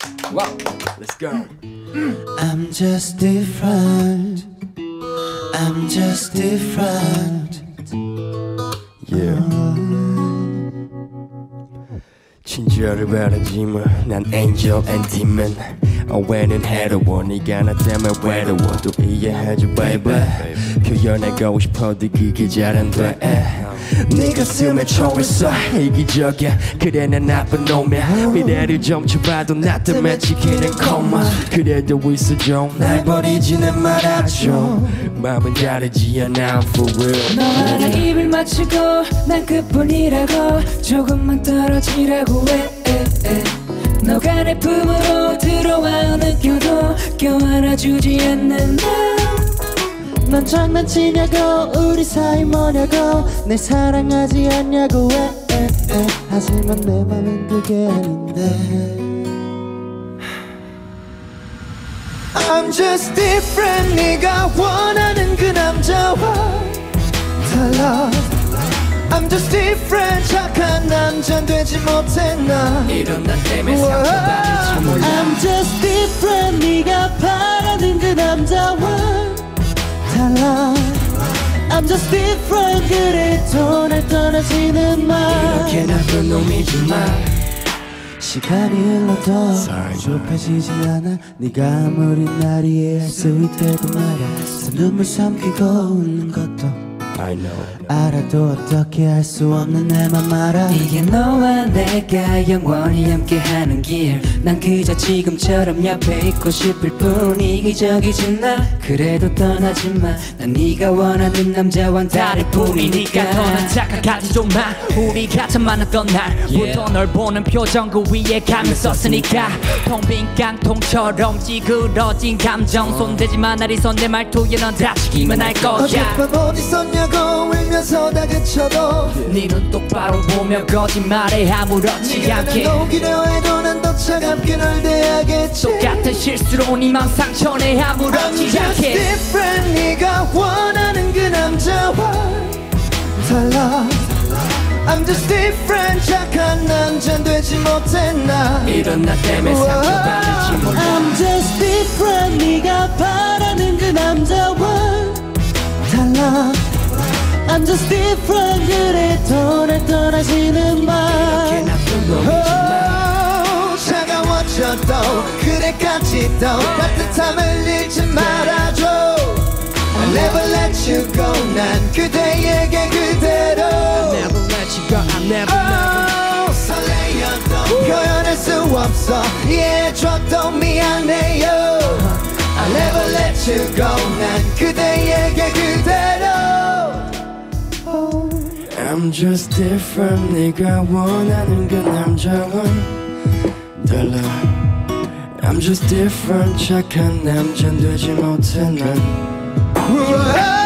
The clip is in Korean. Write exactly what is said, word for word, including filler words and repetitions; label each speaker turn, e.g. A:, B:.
A: Wow, let's go.
B: I'm just different. I'm just different.
A: Yeah. 친절을 바라지만 난 angel and demon. 오해는 해로워 네가 나 때문에 외로워 또 이해해줘 baby. 표현해가고 싶어도 그게 잘 안 돼. 네 가슴에 총을 쏴 이기적이야 그래 난 나쁜 놈이야 미래를 점쳐봐도 나 때문에 지키는 것만 그래도 있어줘 날 버리지는 말아줘 마음은 다르지 않아 for real
C: 너와 나 입을 맞추고 난 그뿐이라고 조금만 떨어지라고 해 너가 내 품으로 들어와 느껴도 껴안아주지 않는 나
B: 넌 장난치냐고 우리 사이 뭐냐고 내 사랑하지 않냐고 왜 에, 에. 하지만 내 맘은 그게 아닌데 I'm just different 네가 원하는 그 남자와 달라 I'm just different 착한 남잔 되지 못해 나
A: 이런 나 때문에 상처받을지 몰라
B: I'm just different 네가 바라는 그 남자와 달라 I'm just different 그래도 날 떠나지는 마
A: 이렇게 나쁜 놈이지만
B: 시간이 흘러도 좁혀지지 않아 네가 아무리 날 이해할 수 있대도 말야 눈물 삼키고 웃는 것도
A: I know
B: 알아도 어떻게 할 수 없는 내 맘 알아
C: 이게 너와 내가 영원히 함께하는 길 난 그저 지금처럼 옆에 있고 싶을 뿐 이기적이진 나 그래도 떠나지마 난 네가 원하는 남자와는 다를 뿐이니까
D: 너는 착각하지 좀마 우리가 처음 만났던 날부터 yeah. 널 보는 표정 그 위에 감을 썼으니까 텅 빈 깡통처럼 찌그러진 감정 손대지마 날 이 손 내 말투에 넌 다치기만 할 거야
B: 어젯밤 어디 있었냐고 울면서 다그쳐도
D: 네 눈 똑바로 보며 거짓말에 아무렇지 않게
B: 네가 날 녹이려 해도 난 더 차갑게 널 대하겠지
D: 똑같은 실수로 네 맘 상처내 아무렇지
B: I'm
D: 않게
B: just different 네가 원하는 그 남자와 달라 I'm just different 착한 남잔 되지 못해 나
A: 이런 나 때문에 상처받을지 몰라
B: I'm just different 네가 바라는 그 남자와 달라 I'm just different 그래도 날 떠나지는 마
A: 이렇게 나쁜 놈이지만
B: 차가워져도 그래까지 또 따뜻함을 잃지 말아줘 I'll never let you go 난 그대에게 그대로
A: I'll never let you go I'll never
B: oh, 설레어도 표현할 수 없어 이해해줘도 미안해요 I'll never let you go 난 그대에게 그대로
A: I'm just different 네가 원하는 그 남자와는 달라 I'm just different 착한 남잔 되지 못해 난